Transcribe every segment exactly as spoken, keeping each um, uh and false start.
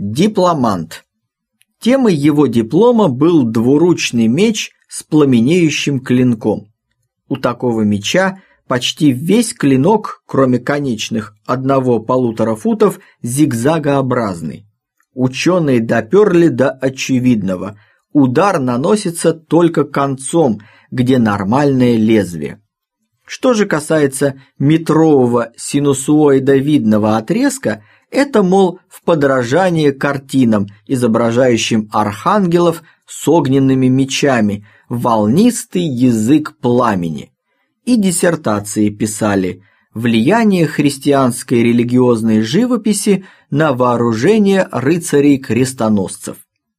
Дипломант. Темой его диплома был двуручный меч с пламенеющим клинком. У такого меча почти весь клинок, кроме конечных одного-полутора футов, зигзагообразный. Ученые доперли до очевидного. Удар наносится только концом, где нормальное лезвие. Что же касается метрового синусоидовидного отрезка, это, мол, в подражание картинам, изображающим архангелов с огненными мечами, волнистый язык пламени. И диссертации писали «Влияние христианской религиозной живописи на вооружение рыцарей-крестоносцев».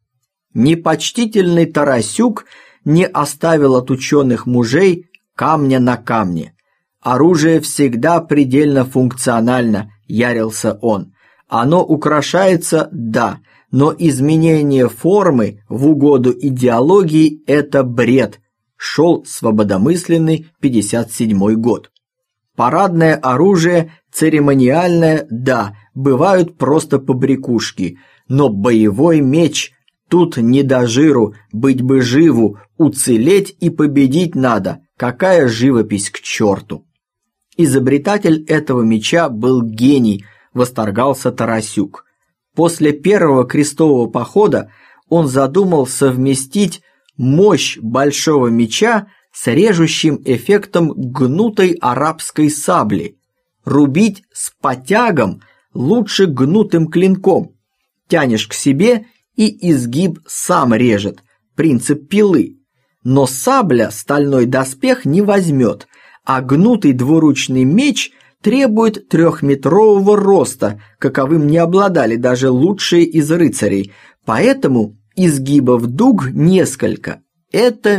Непочтительный Тарасюк не оставил от ученых мужей камня на камне. Оружие всегда предельно функционально, ярился он. Оно украшается, да, но изменение формы в угоду идеологии – это бред. Шел свободомысленный пятьдесят седьмой год. Парадное оружие, церемониальное, да, бывают просто побрякушки, но боевой меч – тут не до жиру, быть бы живу, уцелеть и победить надо, какая живопись к черту. Изобретатель этого меча был гений, восторгался Тарасюк. После первого крестового похода он задумал совместить мощь большого меча с режущим эффектом гнутой арабской сабли. Рубить с потягом лучше гнутым клинком. Тянешь к себе, и изгиб сам режет, принцип пилы. Но сабля стальной доспех не возьмет, а гнутый двуручный меч требует трехметрового роста, каковым не обладали даже лучшие из рыцарей, поэтому изгибов дуг несколько. Это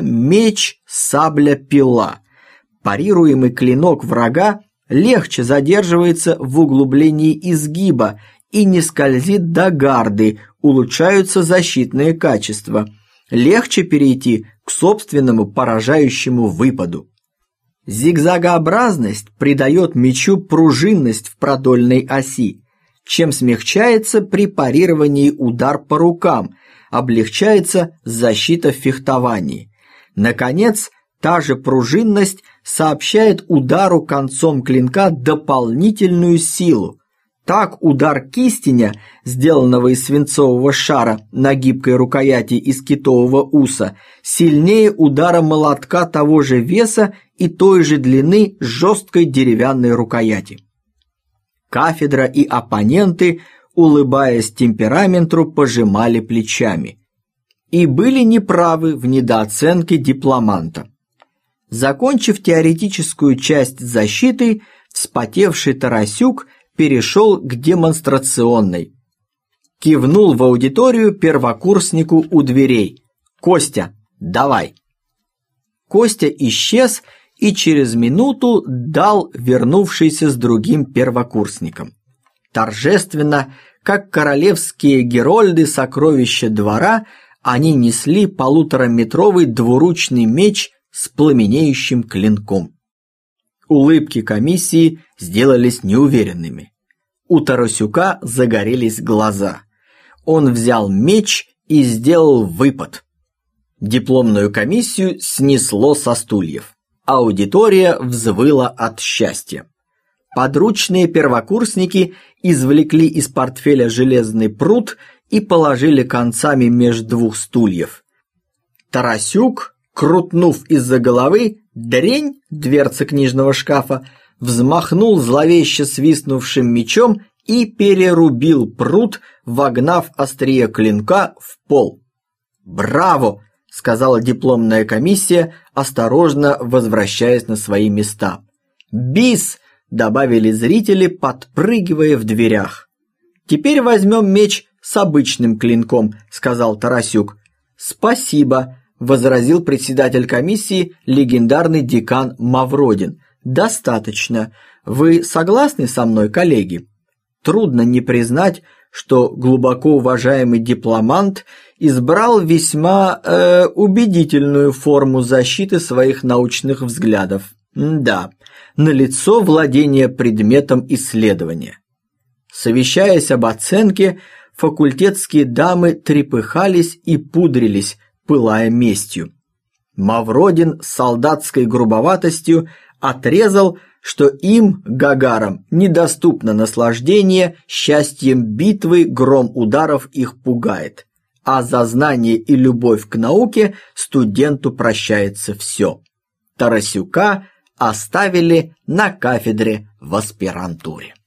меч-сабля-пила. Парируемый клинок врага легче задерживается в углублении изгиба и не скользит до гарды, улучшаются защитные качества. Легче перейти к собственному поражающему выпаду. Зигзагообразность придает мечу пружинность в продольной оси, чем смягчается при парировании удар по рукам, облегчается защита в фехтовании. Наконец, та же пружинность сообщает удару концом клинка дополнительную силу. Так удар кистеня, сделанного из свинцового шара на гибкой рукояти из китового уса, сильнее удара молотка того же веса и той же длины жесткой деревянной рукояти. Кафедра и оппоненты, улыбаясь темпераменту, пожимали плечами. И были неправы в недооценке дипломанта. Закончив теоретическую часть защиты, вспотевший Тарасюк перешел к демонстрационной. Кивнул в аудиторию первокурснику у дверей. «Костя, давай!» Костя исчез и через минуту дал вернувшийся с другим первокурсником. Торжественно, как королевские герольды сокровища двора, они несли полутораметровый двуручный меч с пламенеющим клинком. Улыбки комиссии сделались неуверенными. У Тарасюка загорелись глаза. Он взял меч и сделал выпад. Дипломную комиссию снесло со стульев. Аудитория взвыла от счастья. Подручные первокурсники извлекли из портфеля железный прут и положили концами между двух стульев. Тарасюк, крутнув из-за головы, дрень, дверца книжного шкафа, взмахнул зловеще свистнувшим мечом и перерубил прут, вогнав острие клинка в пол. «Браво!» — сказала дипломная комиссия, осторожно возвращаясь на свои места. «Бис!» — добавили зрители, подпрыгивая в дверях. «Теперь возьмем меч с обычным клинком», — сказал Тарасюк. «Спасибо», — возразил председатель комиссии, легендарный декан Мавродин. «Достаточно. Вы согласны со мной, коллеги?» Трудно не признать, что глубоко уважаемый дипломант избрал весьма э, убедительную форму защиты своих научных взглядов. Да, налицо владение предметом исследования. Совещаясь об оценке, факультетские дамы трепыхались и пудрились, пылая местью. Мавродин с солдатской грубоватостью отрезал, что им, гагарам, недоступно наслаждение, счастьем битвы гром ударов их пугает, а за знание и любовь к науке студенту прощается все. Тарасюка оставили на кафедре в аспирантуре.